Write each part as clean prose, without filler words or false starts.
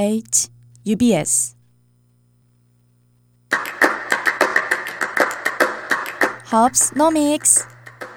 UBS Hopsnomics.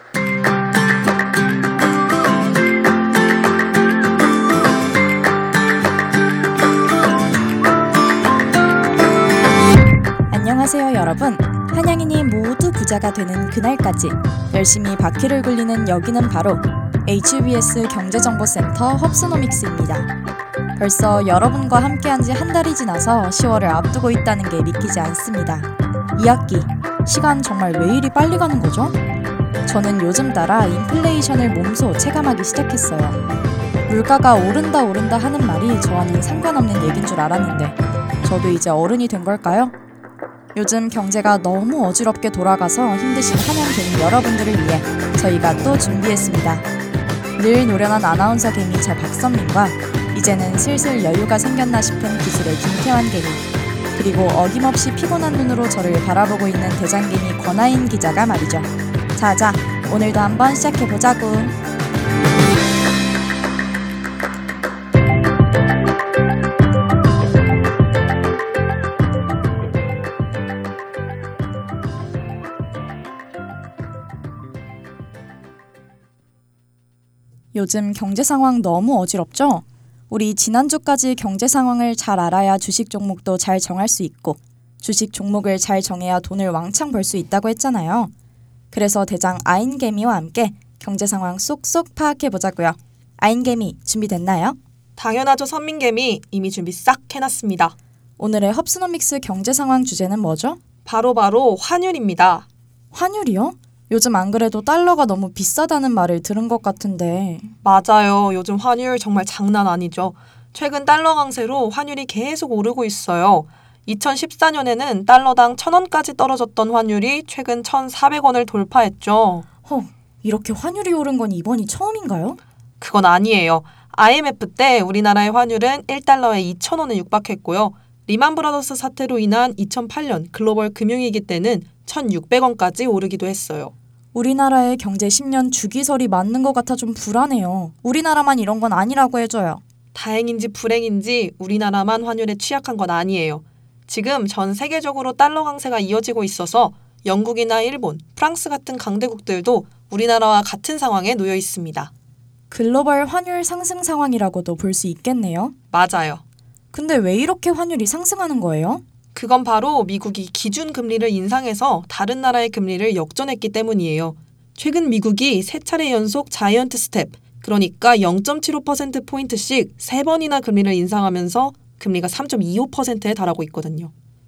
안녕하세요 여러분. 한양인이 모두 부자가 되는 그날까지 열심히 바퀴를 굴리는 여기는 바로 HUBS 경제정보센터 헙스노믹스입니다. 벌써 여러분과 함께한 지 한 달이 지나서 10월을 앞두고 있다는 게 믿기지 않습니다. 2학기, 시간 정말 왜 이리 빨리 가는 거죠? 저는 요즘 따라 인플레이션을 몸소 체감하기 시작했어요. 물가가 오른다 하는 말이 저와는 상관없는 얘긴 줄 알았는데 저도 이제 어른이 된 걸까요? 요즘 경제가 너무 어지럽게 돌아가서 힘드신 한양개미 여러분들을 위해 저희가 또 준비했습니다. 늘 노련한 아나운서 개미 저 박선민과 이제는 슬슬 여유가 생겼나 싶은 기술의 김태환 개미, 그리고 어김없이 피곤한 눈으로 저를 바라보고 있는 대장개미 권하인 기자가 말이죠. 자자, 오늘도 한번 시작해보자구. 요즘 경제 상황 너무 어지럽죠? 우리 지난주까지 경제 상황을 잘 알아야 주식 종목도 잘 정할 수 있고 주식 종목을 잘 정해야 돈을 왕창 벌 수 있다고 했잖아요. 그래서 대장 아인개미와 함께 경제 상황 쏙쏙 파악해보자고요. 아인개미 준비됐나요? 당연하죠 선민개미. 이미 준비 싹 해놨습니다. 오늘의 헙스노믹스 경제 상황 주제는 뭐죠? 바로 환율입니다. 환율이요? 요즘 안 그래도 달러가 너무 비싸다는 말을 들은 것 같은데. 맞아요. 요즘 환율 정말 장난 아니죠. 최근 달러 강세로 환율이 계속 오르고 있어요. 2014년에는 달러당 1,000원까지 떨어졌던 환율이 최근 1,400원을 돌파했죠. 이렇게 환율이 오른 건 이번이 처음인가요? 그건 아니에요. IMF 때 우리나라의 환율은 1달러에 2,000원에 육박했고요. 리만 브라더스 사태로 인한 2008년 글로벌 금융위기 때는 1,600원까지 오르기도 했어요. 우리나라의 경제 10년 주기설이 맞는 것 같아 좀 불안해요. 우리나라만 이런 건 아니라고 해줘요. 다행인지 불행인지 우리나라만 환율에 취약한 건 아니에요. 지금 전 세계적으로 달러 강세가 이어지고 있어서 영국이나 일본, 프랑스 같은 강대국들도 우리나라와 같은 상황에 놓여 있습니다. 글로벌 환율 상승 상황이라고도 볼 수 있겠네요. 맞아요. 근데 왜 이렇게 환율이 상승하는 거예요? 그건 바로 미국이 기준금리를 인상해서 다른 나라의 금리를 역전했기 때문이에요. 최근 미국이 3차례 연속 자이언트 스텝, 그러니까 0.75%포인트씩 3번이나 금리를 인상하면서 금리가 3.25%에 달하고 있거든요.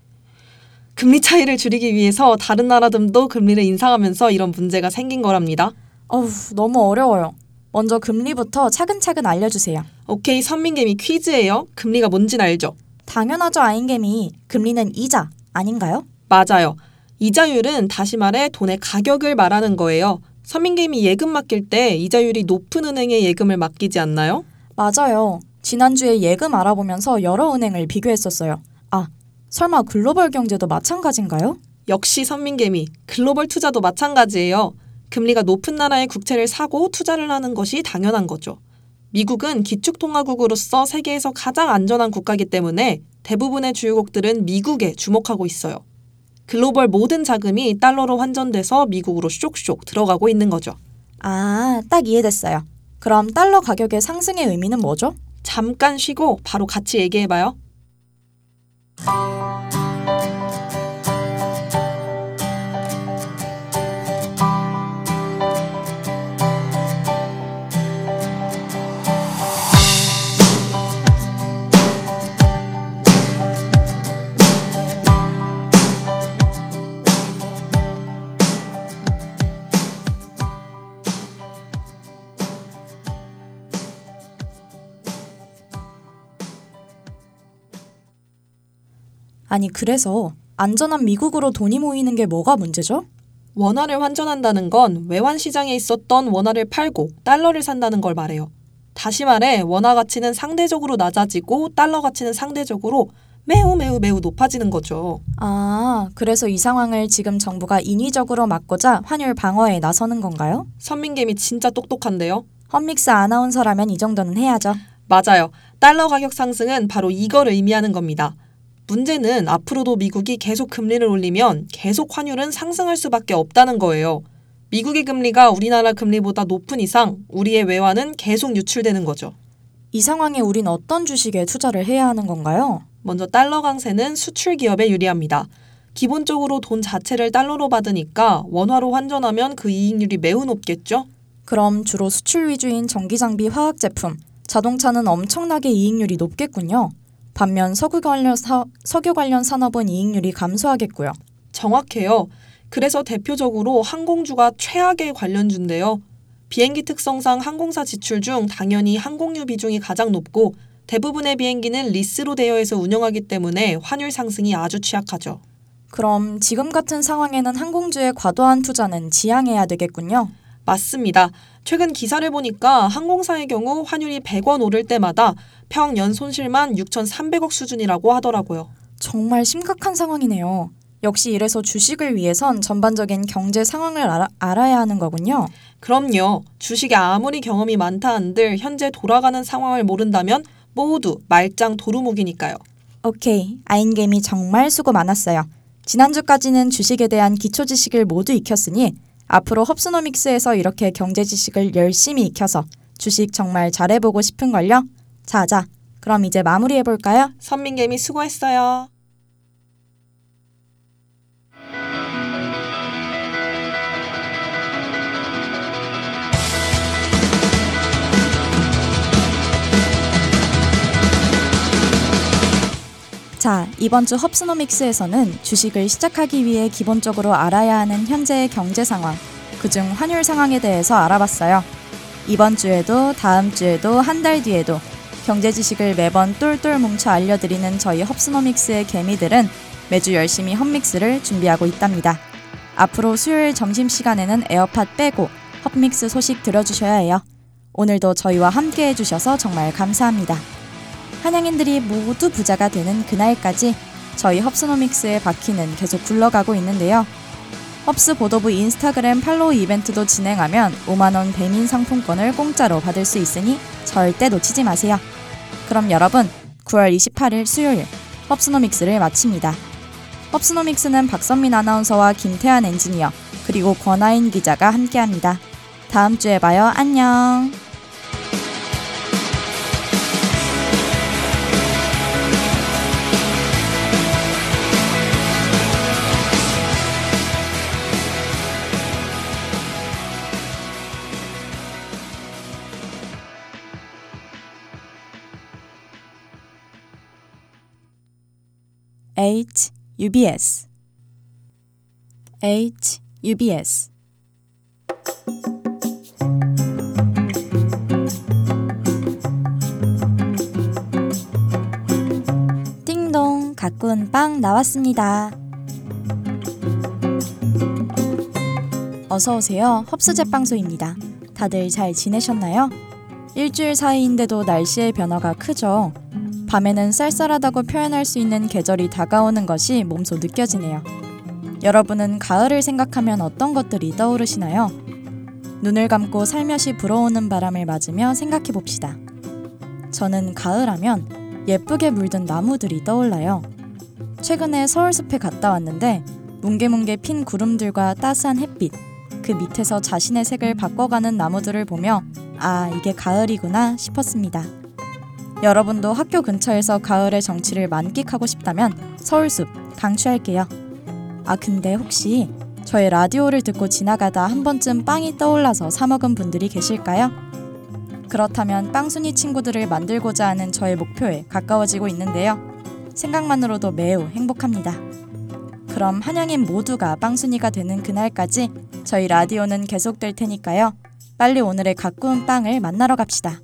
금리 차이를 줄이기 위해서 다른 나라들도 금리를 인상하면서 이런 문제가 생긴 거랍니다. 너무 어려워요. 먼저 금리부터 차근차근 알려주세요. 오케이, 선민개미 퀴즈예요. 금리가 뭔진 알죠? 당연하죠, 아인개미. 금리는 이자 아닌가요? 맞아요. 이자율은 다시 말해 돈의 가격을 말하는 거예요. 선민개미 예금 맡길 때 이자율이 높은 은행에 예금을 맡기지 않나요? 맞아요. 지난주에 예금 알아보면서 여러 은행을 비교했었어요. 설마 글로벌 경제도 마찬가지인가요? 역시 선민개미, 글로벌 투자도 마찬가지예요. 금리가 높은 나라의 국채를 사고 투자를 하는 것이 당연한 거죠. 미국은 기축통화국으로서 세계에서 가장 안전한 국가이기 때문에 대부분의 주요국들은 미국에 주목하고 있어요. 글로벌 모든 자금이 달러로 환전돼서 미국으로 쇽쇽 들어가고 있는 거죠. 딱 이해됐어요. 그럼 달러 가격의 상승의 의미는 뭐죠? 잠깐 쉬고 바로 같이 얘기해봐요. 아니 그래서 안전한 미국으로 돈이 모이는 게 뭐가 문제죠? 원화를 환전한다는 건 외환 시장에 있었던 원화를 팔고 달러를 산다는 걸 말해요. 다시 말해 원화 가치는 상대적으로 낮아지고 달러 가치는 상대적으로 매우 높아지는 거죠. 그래서 이 상황을 지금 정부가 인위적으로 막고자 환율 방어에 나서는 건가요? 선민개미 진짜 똑똑한데요. 헛믹스 아나운서라면 이 정도는 해야죠. 맞아요. 달러 가격 상승은 바로 이걸 의미하는 겁니다. 문제는 앞으로도 미국이 계속 금리를 올리면 계속 환율은 상승할 수밖에 없다는 거예요. 미국의 금리가 우리나라 금리보다 높은 이상 우리의 외환은 계속 유출되는 거죠. 이 상황에 우린 어떤 주식에 투자를 해야 하는 건가요? 먼저 달러 강세는 수출 기업에 유리합니다. 기본적으로 돈 자체를 달러로 받으니까 원화로 환전하면 그 이익률이 매우 높겠죠? 그럼 주로 수출 위주인 전기장비 화학제품, 자동차는 엄청나게 이익률이 높겠군요. 반면 석유 관련 산업은 이익률이 감소하겠고요. 정확해요. 그래서 대표적으로 항공주가 최악의 관련주인데요. 비행기 특성상 항공사 지출 중 당연히 항공유 비중이 가장 높고 대부분의 비행기는 리스로 대여해서 운영하기 때문에 환율 상승이 아주 취약하죠. 그럼 지금 같은 상황에는 항공주의 과도한 투자는 지양해야 되겠군요. 맞습니다. 최근 기사를 보니까 항공사의 경우 환율이 100원 오를 때마다 평연 손실만 6,300억 수준이라고 하더라고요. 정말 심각한 상황이네요. 역시 이래서 주식을 위해선 전반적인 경제 상황을 알아야 하는 거군요. 그럼요. 주식에 아무리 경험이 많다 한들 현재 돌아가는 상황을 모른다면 모두 말짱 도루묵이니까요. 오케이, 아인게임이 정말 수고 많았어요. 지난주까지는 주식에 대한 기초 지식을 모두 익혔으니 앞으로 헙스노믹스에서 이렇게 경제 지식을 열심히 익혀서 주식 정말 잘해보고 싶은걸요? 자자, 그럼 이제 마무리해볼까요? 선민개미 수고했어요. 자, 이번 주 헙스노믹스에서는 주식을 시작하기 위해 기본적으로 알아야 하는 현재의 경제 상황, 그중 환율 상황에 대해서 알아봤어요. 이번 주에도 다음 주에도 한 달 뒤에도 경제 지식을 매번 똘똘 뭉쳐 알려드리는 저희 헙스노믹스의 개미들은 매주 열심히 헙믹스를 준비하고 있답니다. 앞으로 수요일 점심시간에는 에어팟 빼고 헙믹스 소식 들어주셔야 해요. 오늘도 저희와 함께 해주셔서 정말 감사합니다. 한양인들이 모두 부자가 되는 그날까지 저희 헙스노믹스의 바퀴는 계속 굴러가고 있는데요. 헙스 보도부 인스타그램 팔로우 이벤트도 진행하면 5만원 배민 상품권을 공짜로 받을 수 있으니 절대 놓치지 마세요. 그럼 여러분, 9월 28일 수요일 헙스노믹스를 마칩니다. 헙스노믹스는 박선민 아나운서와 김태환 엔지니어 그리고 권하인 기자가 함께합니다. 다음 주에 봐요. 안녕. HUBS HUBS 띵동, 가꾼 빵 나왔습니다. 어서오세요. 헙스제빵소입니다. 다들 잘 지내셨나요? 일주일 사이인데도 날씨의 변화가 크죠. 밤에는 쌀쌀하다고 표현할 수 있는 계절이 다가오는 것이 몸소 느껴지네요. 여러분은 가을을 생각하면 어떤 것들이 떠오르시나요? 눈을 감고 살며시 불어오는 바람을 맞으며 생각해봅시다. 저는 가을하면 예쁘게 물든 나무들이 떠올라요. 최근에 서울숲에 갔다 왔는데 뭉게뭉게 핀 구름들과 따스한 햇빛, 그 밑에서 자신의 색을 바꿔가는 나무들을 보며 아, 이게 가을이구나 싶었습니다. 여러분도 학교 근처에서 가을의 정취를 만끽하고 싶다면 서울숲 강추할게요. 아, 근데 혹시 저의 라디오를 듣고 지나가다 한 번쯤 빵이 떠올라서 사 먹은 분들이 계실까요? 그렇다면 빵순이 친구들을 만들고자 하는 저의 목표에 가까워지고 있는데요. 생각만으로도 매우 행복합니다. 그럼 한양인 모두가 빵순이가 되는 그날까지 저희 라디오는 계속될 테니까요. 빨리 오늘의 가꾸운 빵을 만나러 갑시다.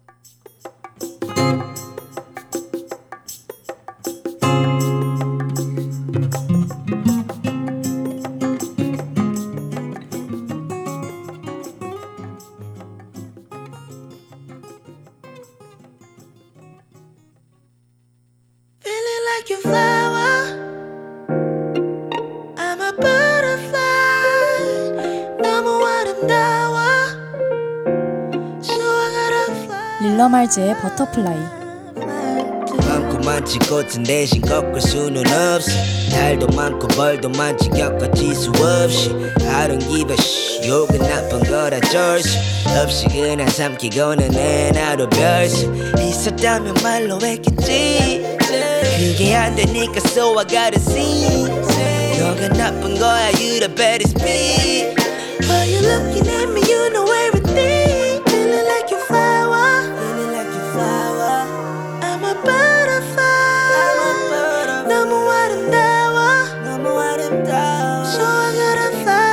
Like a flower, I'm a butterfly. 너무 아름다워. So I gotta fly. 릴러말즈의 버터플라이. 많지 꽃은 대신 꺾을 수는 없어. 달도 많고 벌도 많지 겪어질 수 없이. I don't give a shit. 욕은 나쁜 거라 줄 수 없이 그냥 삼키고는 내 나도 별수 있었다면 말로 했겠지. 그게 안 되니까 so I gotta see. 너가 나쁜 거야 you the baddest bitch. Are you looking at me? You know everything. Feeling like you flower. Feeling like you flower. I'm a butterfly. 너무 아름다워. 너무 아름다워. So I gotta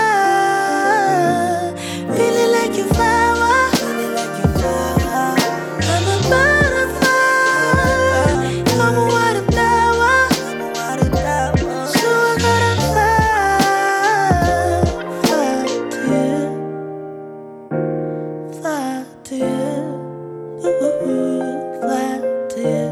fly. Feeling like you flower. Feeling like you flower. I'm a butterfly. 너무 아름다워. 너무 아름다워. So I gotta fly. Fly to you. Fly to you. Ooh, fly to you.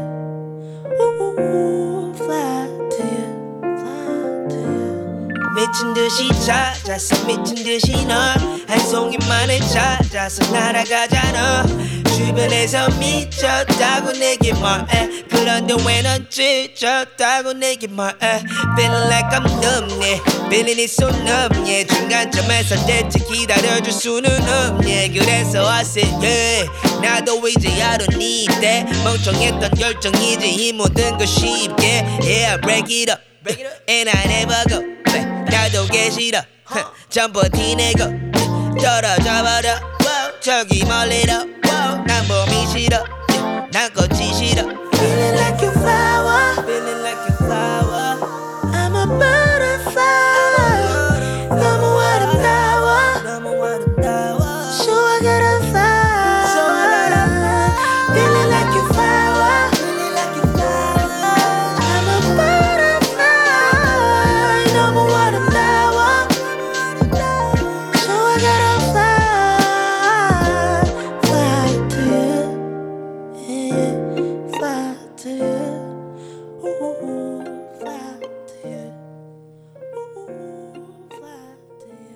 Ooh, fly to you. Fly to you. 미친 듯이 찾아서 미친 듯이 널 한 송이만을 찾아서 날아가잖아. 주변에서 미쳤다고 내게 말해. 그런데 왜 넌 찢었다고 내게 말해. Feeling like I'm numb, feeling it so numb, yeah. 중간점에서 대체 기다려줄 수는 없네. 그래서 I said yeah. 나도 이제 I don't need that. 멍청했던 결정이지 이 모든 걸 쉽게. Yeah, break it up and I never go back. 나도 계시다 전부 티내고 떨어져 버려. 저기 멀리로 난 봄이 싫어. 난 꽃이 싫어. Feeling like you flower. Feeling like a flower. I'm a butterfly. 너무 아름다워. 너무 아름다워. So I gotta fly. So I gotta fly. Feeling like you flower. Feeling like a flower. I'm a butterfly. 너무 아름다워. So I gotta fly. Fly to you. Yeah. Fly to you. Ooh, fly to you. Ooh, fly to you.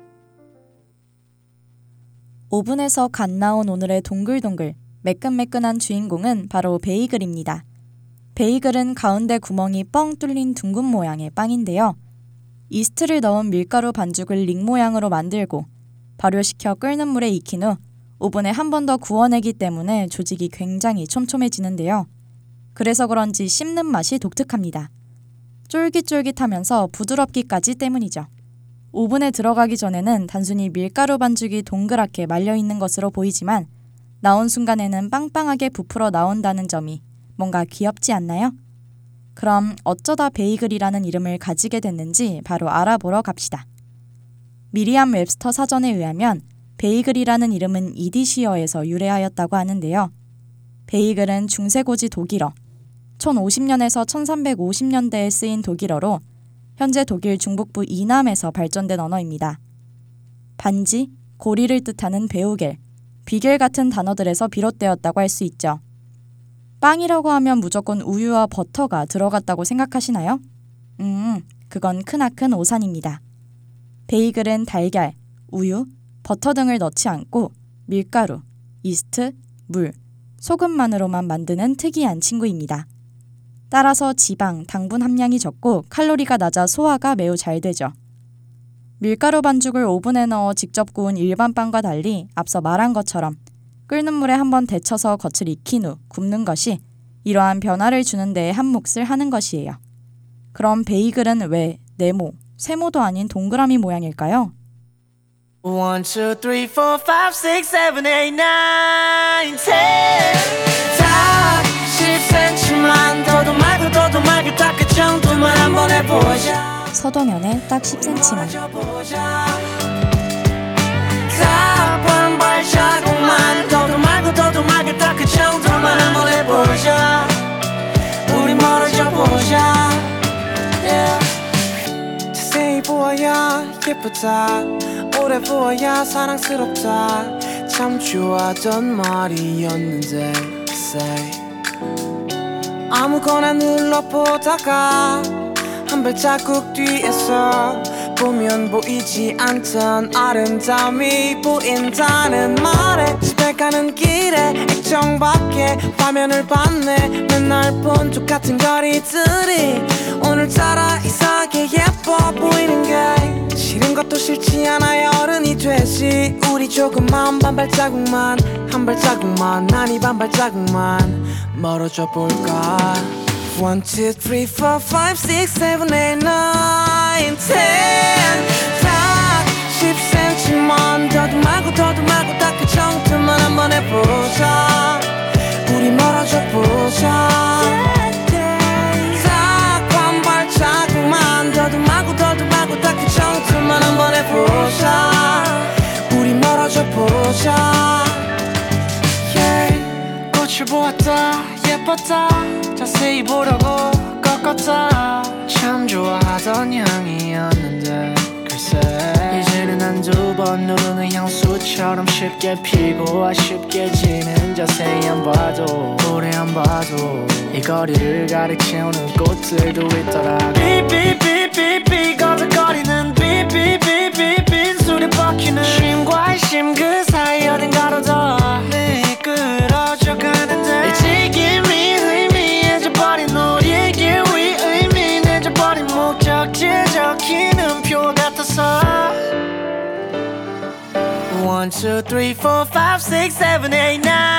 오븐에서 갓 나온 오늘의 동글동글 매끈매끈한 주인공은 바로 베이글입니다. 베이글은 가운데 구멍이 뻥 뚫린 둥근 모양의 빵인데요. 이스트를 넣은 밀가루 반죽을 링 모양으로 만들고 발효시켜 끓는 물에 익힌 후 오븐에 한 번 더 구워내기 때문에 조직이 굉장히 촘촘해지는데요. 그래서 그런지 씹는 맛이 독특합니다. 쫄깃쫄깃하면서 부드럽기까지 때문이죠. 오븐에 들어가기 전에는 단순히 밀가루 반죽이 동그랗게 말려있는 것으로 보이지만 나온 순간에는 빵빵하게 부풀어 나온다는 점이 뭔가 귀엽지 않나요? 그럼 어쩌다 베이글이라는 이름을 가지게 됐는지 바로 알아보러 갑시다. 미리암 웹스터 사전에 의하면 베이글이라는 이름은 이디시어에서 유래하였다고 하는데요. 베이글은 중세고지 독일어, 1050년에서 1350년대에 쓰인 독일어로 현재 독일 중북부 이남에서 발전된 언어입니다. 반지, 고리를 뜻하는 베우겔, 비겔 같은 단어들에서 비롯되었다고 할 수 있죠. 빵이라고 하면 무조건 우유와 버터가 들어갔다고 생각하시나요? 그건 크나큰 오산입니다. 베이글은 달걀, 우유, 버터 등을 넣지 않고 밀가루, 이스트, 물, 소금만으로만 만드는 특이한 친구입니다. 따라서 지방, 당분 함량이 적고 칼로리가 낮아 소화가 매우 잘 되죠. 밀가루 반죽을 오븐에 넣어 직접 구운 일반 빵과 달리 앞서 말한 것처럼 끓는 물에 한번 데쳐서 겉을 익힌 후 굽는 것이 이러한 변화를 주는 데에 한 몫을 하는 것이에요. 그럼 베이글은 왜 네모, 세모도 아닌 동그라미 모양일까요? 1, 2, 3, 4, 5, 6, 7, 8, 9, 10. 딱 10cm만 더도 말고 딱 그 정도만 한번 해보자. 서동현의 딱 10cm만. 가방 발자국만 더도 말고 딱 그 정도만 한번 해보자. 우리 멀어져 보자. 자세히 보아야 예쁘다. 오래 보아야 사랑스럽다. 참 좋아하던 말이었는데 say. 아무거나 눌러보다가 한 발자국 뒤에서 보면 보이지 않던 아름다움이 보인다는 말에 모텔 가는 길에 액정밖에 화면을 봤네. 맨날 본 똑같은 거리들이 오늘따라 이상하게 예뻐 보이는 게 싫은 것도 싫지 않아야 어른이 되지. 우리 조금만 반 발자국만 한 발자국만 아니 반 발자국만 멀어져 볼까. 1, 2, 3, 4, 5, 6, 7, 8, 9, 10 딱 10cm만 더도 말고 딱 그 정도만 한번 해보자. 우리 멀어져 보자. 딱 한 발자국만 더도 말고 딱 그 정도만 한번 해보자. 우리 멀어져 보자. yeah. 꽃을 보았다 예뻤다 자세히 보려고 꺾었다. 참 좋아하던 향이었는데 글쎄 이제는 한두 번 누르는 향수처럼 쉽게 피고 아쉽게 지는. 자세히 안 봐도 오래 안 봐도 이 거리를 가득 채우는 꽃들도 있더라. 삐삐삐삐삐 거덕거리는 삐삐삐삐 빈술에 뻗기는 심과 심 그 사이 어딘가로 더 미끄러져 가는데 일찍이미 의미해져버린 우리의 길 위 의미해져버린 목적지 적히는 표 같아서 1, 2, 3, 4, 5, 6, 7, 8, 9, 10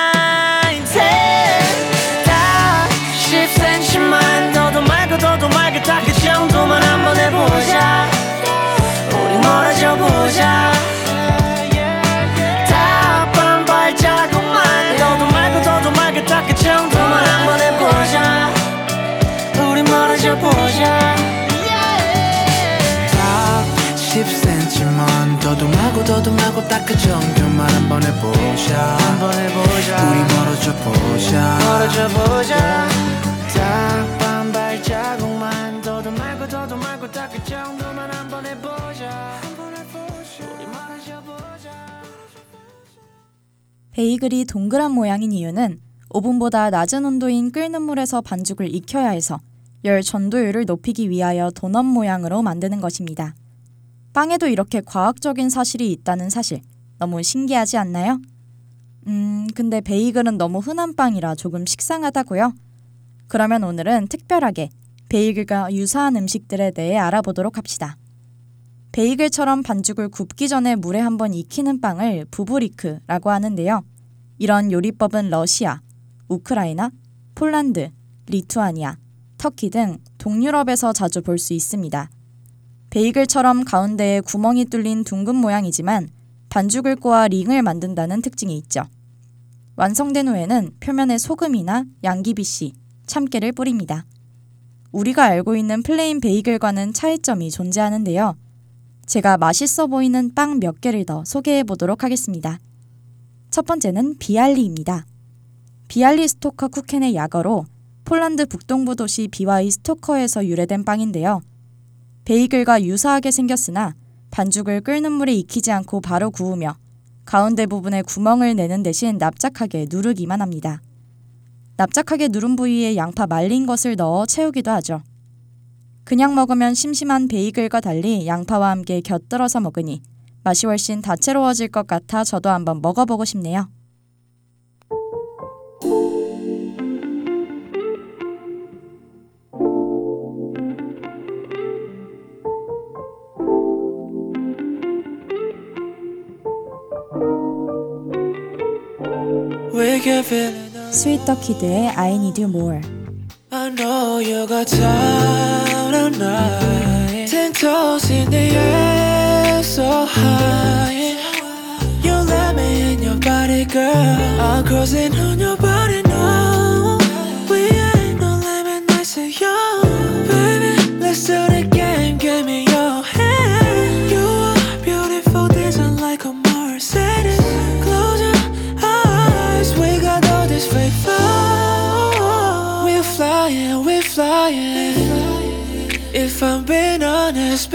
딱 10cm만 더도 말고 딱 그 정도만 한번 해보자. 우리 멀어져 보자. 딱 반 발자국만 더도 말고 딱 그 정도만 한번 해보자. 우리 멀어져 보자. 딱 10cm만 더도 말고 딱 그 정도만 한번 해보자. 우리 멀어져 보자. 딱 반 발자국만 더도 말고 딱 그 정도만 한번 해보자. 우리 멀어져 보자. 베이글이 동그란 모양인 이유는 오븐보다 낮은 온도인 끓는 물에서 반죽을 익혀야 해서 열 전도율을 높이기 위하여 도넛 모양으로 만드는 것입니다. 빵에도 이렇게 과학적인 사실이 있다는 사실, 너무 신기하지 않나요? 근데 베이글은 너무 흔한 빵이라 조금 식상하다고요? 그러면 오늘은 특별하게 베이글과 유사한 음식들에 대해 알아보도록 합시다. 베이글처럼 반죽을 굽기 전에 물에 한번 익히는 빵을 부브리크라고 하는데요. 이런 요리법은 러시아, 우크라이나, 폴란드, 리투아니아, 터키 등 동유럽에서 자주 볼 수 있습니다. 베이글처럼 가운데에 구멍이 뚫린 둥근 모양이지만 반죽을 꼬아 링을 만든다는 특징이 있죠. 완성된 후에는 표면에 소금이나 양귀비씨, 참깨를 뿌립니다. 우리가 알고 있는 플레인 베이글과는 차이점이 존재하는데요. 제가 맛있어 보이는 빵 몇 개를 더 소개해 보도록 하겠습니다. 첫 번째는 비알리입니다. 비알리스토커 쿠켄의 약어로 폴란드 북동부 도시 비와이스토커에서 유래된 빵인데요. 베이글과 유사하게 생겼으나 반죽을 끓는 물에 익히지 않고 바로 구우며 가운데 부분에 구멍을 내는 대신 납작하게 누르기만 합니다. 납작하게 누른 부위에 양파 말린 것을 넣어 채우기도 하죠. 그냥 먹으면 심심한 베이글과 달리 양파와 함께 곁들여서 먹으니 맛이 훨씬 다채로워질 것 같아 저도 한번 먹어보고 싶네요. 스윗더키드의 I Need You More. I know you got tired of night. 10 toes in the air, so high. You let me in your body, girl. I'm cruising on your body now. We ain't no limit, nice and young. Baby, let's do the game, give me your hand. You are beautiful, dancing like a Mercedes. Close your eyes, we got all this faith. We're flying. If I'm being honest,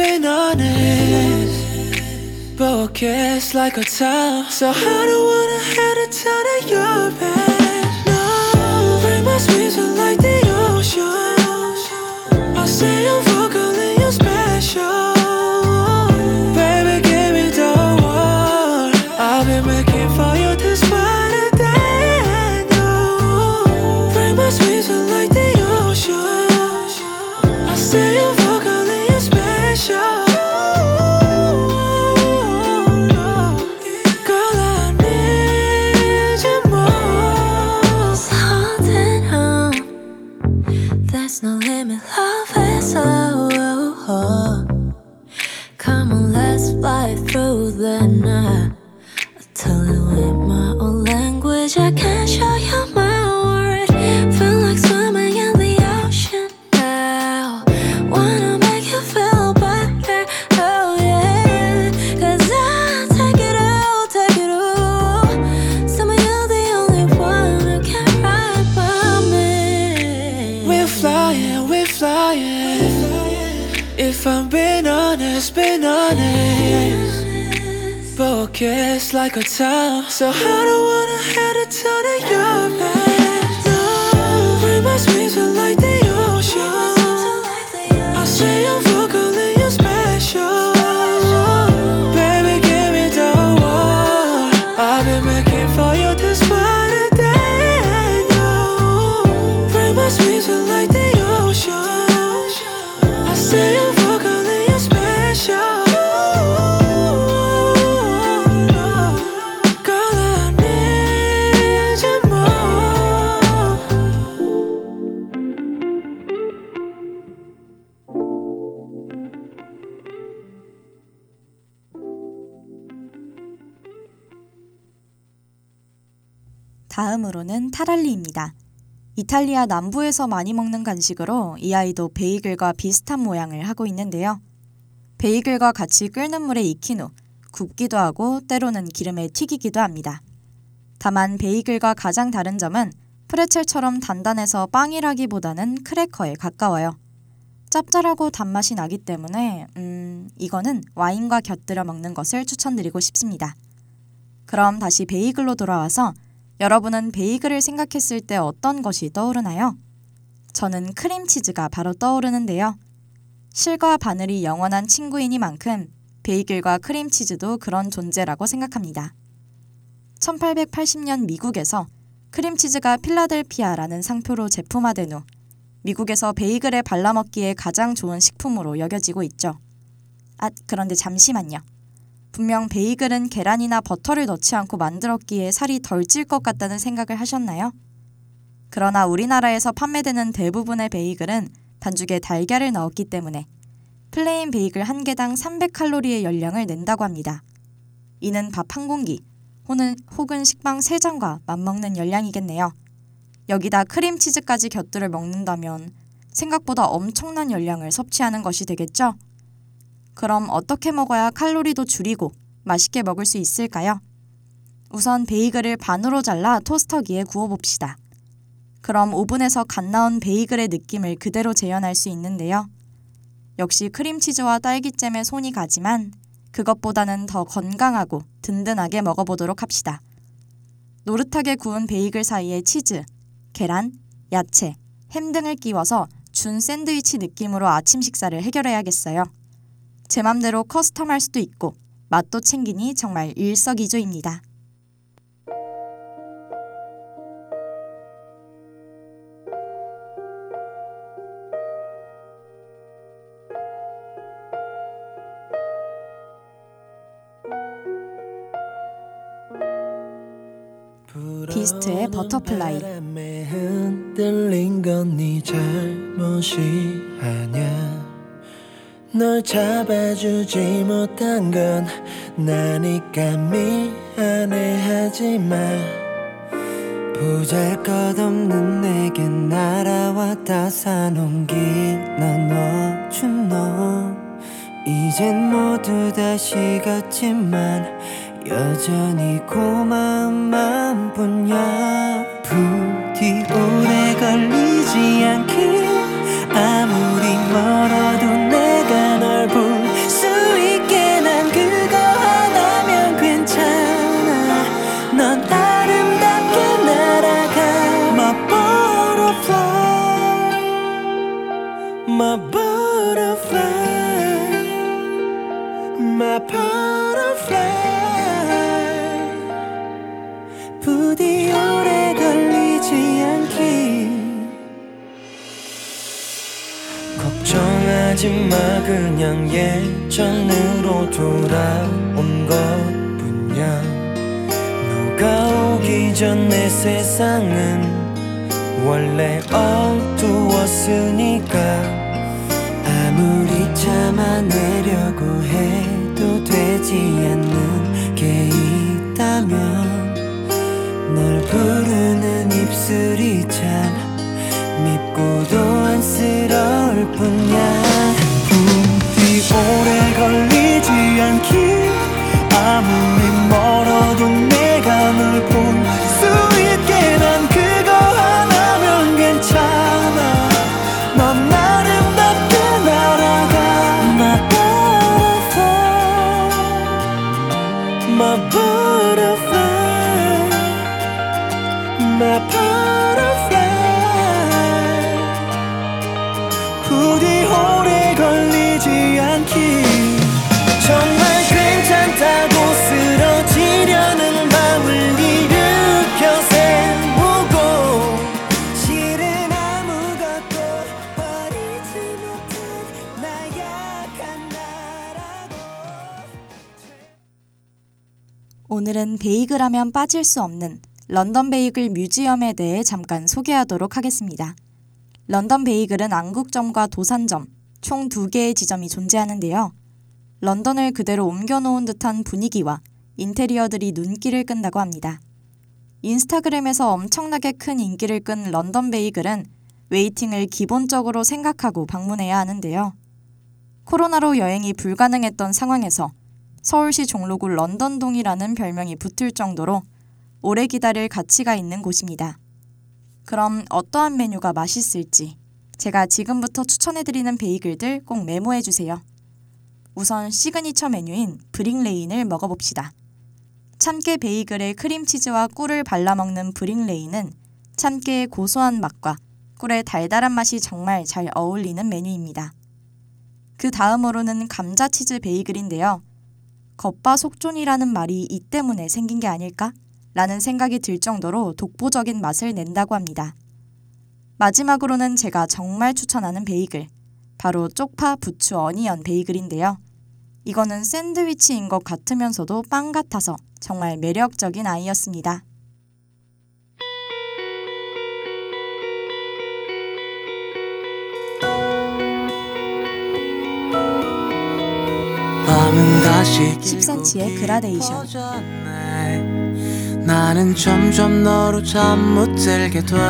focus like a town. So I don't wanna head a ton of your bed. No, bring my squeeze like the ocean. I'll say I'm vocal and you're special. Baby, give me the world. I've been making for you this way. so come on, let's fly through the night. I tell you in my own language, I can't show you my word. Feel like swimming in the ocean now. Wanna make you feel better, oh yeah. 'Cause I take it all, take it all. Some of you the only one who can ride by me. We're flying, we're flying. If I'm being honest, focus like a town. So I don't wanna head it to the your best. No, we must be so like the ocean. I say I'm vocal and you're special. Baby, give me the one I've been making for you despite the day. No, we must be so like the ocean. I say I'm vocal and you're special. Girl, I need you more. 다음으로는 타랄리입니다. 이탈리아 남부에서 많이 먹는 간식으로 이 아이도 베이글과 비슷한 모양을 하고 있는데요. 베이글과 같이 끓는 물에 익힌 후 굽기도 하고 때로는 기름에 튀기기도 합니다. 다만 베이글과 가장 다른 점은 프레첼처럼 단단해서 빵이라기보다는 크래커에 가까워요. 짭짤하고 단맛이 나기 때문에 이거는 와인과 곁들여 먹는 것을 추천드리고 싶습니다. 그럼 다시 베이글로 돌아와서 여러분은 베이글을 생각했을 때 어떤 것이 떠오르나요? 저는 크림치즈가 바로 떠오르는데요. 실과 바늘이 영원한 친구이니만큼 베이글과 크림치즈도 그런 존재라고 생각합니다. 1880년 미국에서 크림치즈가 필라델피아라는 상표로 제품화된 후 미국에서 베이글에 발라먹기에 가장 좋은 식품으로 여겨지고 있죠. 그런데 잠시만요. 분명 베이글은 계란이나 버터를 넣지 않고 만들었기에 살이 덜 찔 것 같다는 생각을 하셨나요? 그러나 우리나라에서 판매되는 대부분의 베이글은 반죽에 달걀을 넣었기 때문에 플레인 베이글 한 개당 300칼로리의 열량을 낸다고 합니다. 이는 밥 한 공기 혹은 식빵 3장과 맞먹는 열량이겠네요. 여기다 크림치즈까지 곁들여 먹는다면 생각보다 엄청난 열량을 섭취하는 것이 되겠죠? 그럼 어떻게 먹어야 칼로리도 줄이고 맛있게 먹을 수 있을까요? 우선 베이글을 반으로 잘라 토스터기에 구워봅시다. 그럼 오븐에서 갓 나온 베이글의 느낌을 그대로 재현할 수 있는데요. 역시 크림치즈와 딸기잼에 손이 가지만 그것보다는 더 건강하고 든든하게 먹어보도록 합시다. 노릇하게 구운 베이글 사이에 치즈, 계란, 야채, 햄 등을 끼워서 준 샌드위치 느낌으로 아침 식사를 해결해야겠어요. 제 맘대로 커스텀할 수도 있고 맛도 챙기니 정말 일석이조입니다. 비스트의 버터플라이. 흔들린 건 네 잘못이 아냐. 널 잡아주지 못한 건 나니까 미안해 하지만 보잘것없는 내겐 날아왔다 사놓긴 난 어준 너. 이젠 모두 다 식었지만 여전히 고마운 마음뿐이야. 부디 오래 걸리지 않길 아무리 멀어도 내가 널 볼 수 있게 난 그거 하나면 괜찮아. 넌 아름답게 날아가 My butterfly My butterfly My butterfly 부디 오래 걸리지 않길 걱정하지 마 그냥 예전으로 돌아온 것뿐이야. 너가 오기 전 내 세상은 원래 어두웠으니까 부르는 입술이 참 밉고도 안쓰러울 뿐이야. 부디 오래 걸리지 않길 아무리 멀어도 내가 널 볼 수 있게 난 그거 하나면 괜찮아. 넌 아름답게 날아가 My butterfly My butterfly 부디 오래 걸리지 않길. 정말 괜찮다고 쓰러지려는 마음을 일으켜 세우고 실은 아무것도 버리지 못한 나약한 나라고. 오늘은 베이글 하면 빠질 수 없는 런던 베이글 뮤지엄에 대해 잠깐 소개하도록 하겠습니다. 런던 베이글은 안국점과 도산점, 총 2개의 지점이 존재하는데요. 런던을 그대로 옮겨놓은 듯한 분위기와 인테리어들이 눈길을 끈다고 합니다. 인스타그램에서 엄청나게 큰 인기를 끈 런던 베이글은 웨이팅을 기본적으로 생각하고 방문해야 하는데요. 코로나로 여행이 불가능했던 상황에서 서울시 종로구 런던동이라는 별명이 붙을 정도로 오래 기다릴 가치가 있는 곳입니다. 그럼 어떠한 메뉴가 맛있을지 제가 지금부터 추천해드리는 베이글들 꼭 메모해주세요. 우선 시그니처 메뉴인 브릭레인을 먹어봅시다. 참깨 베이글에 크림치즈와 꿀을 발라먹는 브릭레인은 참깨의 고소한 맛과 꿀의 달달한 맛이 정말 잘 어울리는 메뉴입니다. 그 다음으로는 감자치즈 베이글인데요. 겉바속촉이라는 말이 이 때문에 생긴 게 아닐까? 라는 생각이 들 정도로 독보적인 맛을 낸다고 합니다. 마지막으로는 제가 정말 추천하는 베이글, 바로 쪽파 부추 어니언 베이글인데요. 이거는 샌드위치인 것 같으면서도 빵 같아서 정말 매력적인 아이였습니다. 밤은 다시 10cm의 그라데이션. 나는 점점 너로 잠 못 들게 돼.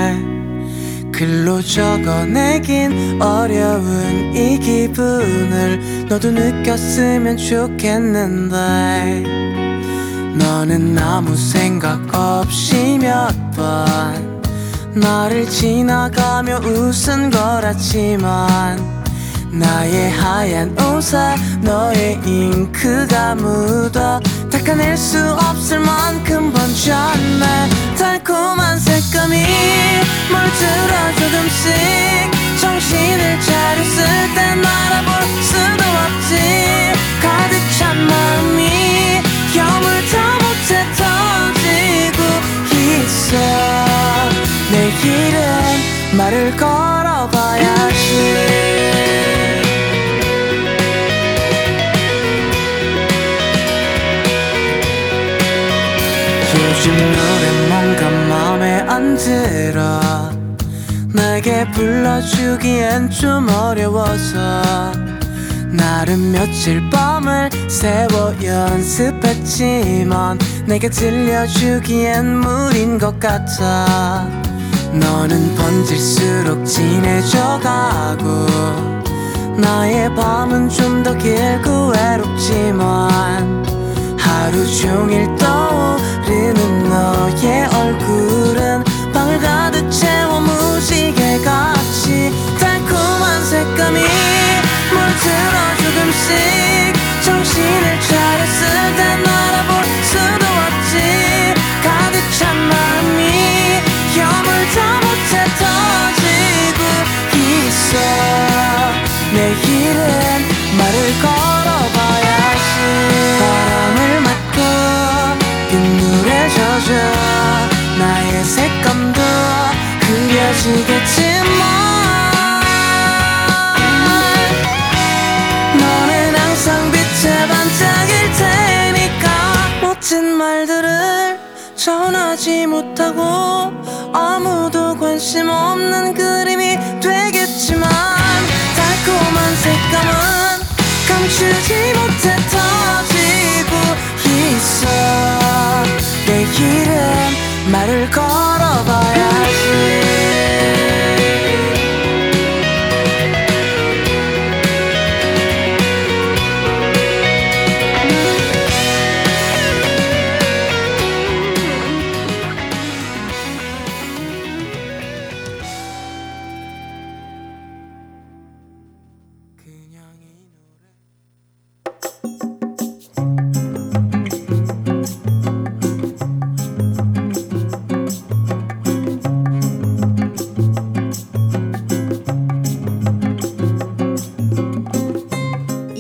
글로 적어내긴 어려운 이 기분을 너도 느꼈으면 좋겠는데 너는 아무 생각 없이 몇 번 나를 지나가며 웃은 거라지만 나의 하얀 옷에 너의 잉크가 묻어 닦아낼 수 없을 만큼 번졌네. 달콤한 색감이 물들어 조금씩 정신을 차렸을 땐 알아볼 수도 없지. 가득 찬 마음이 여물다 못해 터지고 있어. 내일은 말을 걸어봐야지. 요즘 노래 뭔가 맘에 안 들어. 내게 불러주기엔 좀 어려워서 나름 며칠 밤을 새워 연습했지만 내게 들려주기엔 무리인 것 같아. 너는 번질수록 진해져가고 나의 밤은 좀 더 길고 외롭지만 하루 종일 떠오르는 너의 얼굴은 방을 가득 채워 무지개같이. 달콤한 색감이 물들어 조금씩 정신을 차렸을 땐 알아볼 수도 없지. 가득 찬 마음이 여물다 못해 터지고 있어. 내일은 말을 걸어봐야지. 바람을 맞고 빗물에 젖어 나의 색감도 그려지겠지만 너는 항상 빛에 반짝일 테니까 멋진 말들을 전하지 못하고 아무도 관심 없는 그림이 되겠지만 달콤한 색감은 감추지 못해 터지고 있어. 내일은 말을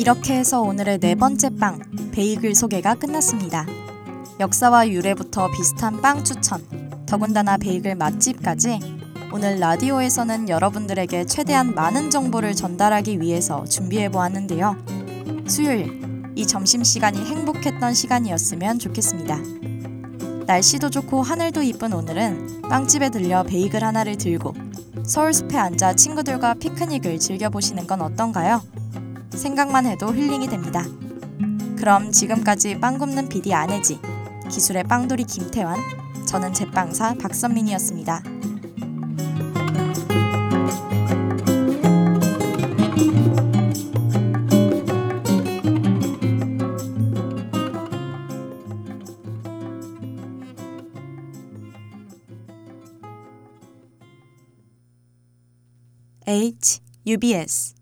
이렇게 해서 오늘의 네 번째 빵, 베이글 소개가 끝났습니다. 역사와 유래부터 비슷한 빵 추천, 더군다나 베이글 맛집까지 오늘 라디오에서는 여러분들에게 최대한 많은 정보를 전달하기 위해서 준비해보았는데요. 수요일, 이 점심시간이 행복했던 시간이었으면 좋겠습니다. 날씨도 좋고 하늘도 이쁜 오늘은 빵집에 들려 베이글 하나를 들고 서울숲에 앉아 친구들과 피크닉을 즐겨보시는 건 어떤가요? 생각만 해도 힐링이 됩니다. 그럼 지금까지 빵 굽는 PD 안혜지, 기술의 빵돌이 김태환, 저는 제빵사 박선민이었습니다. HUBS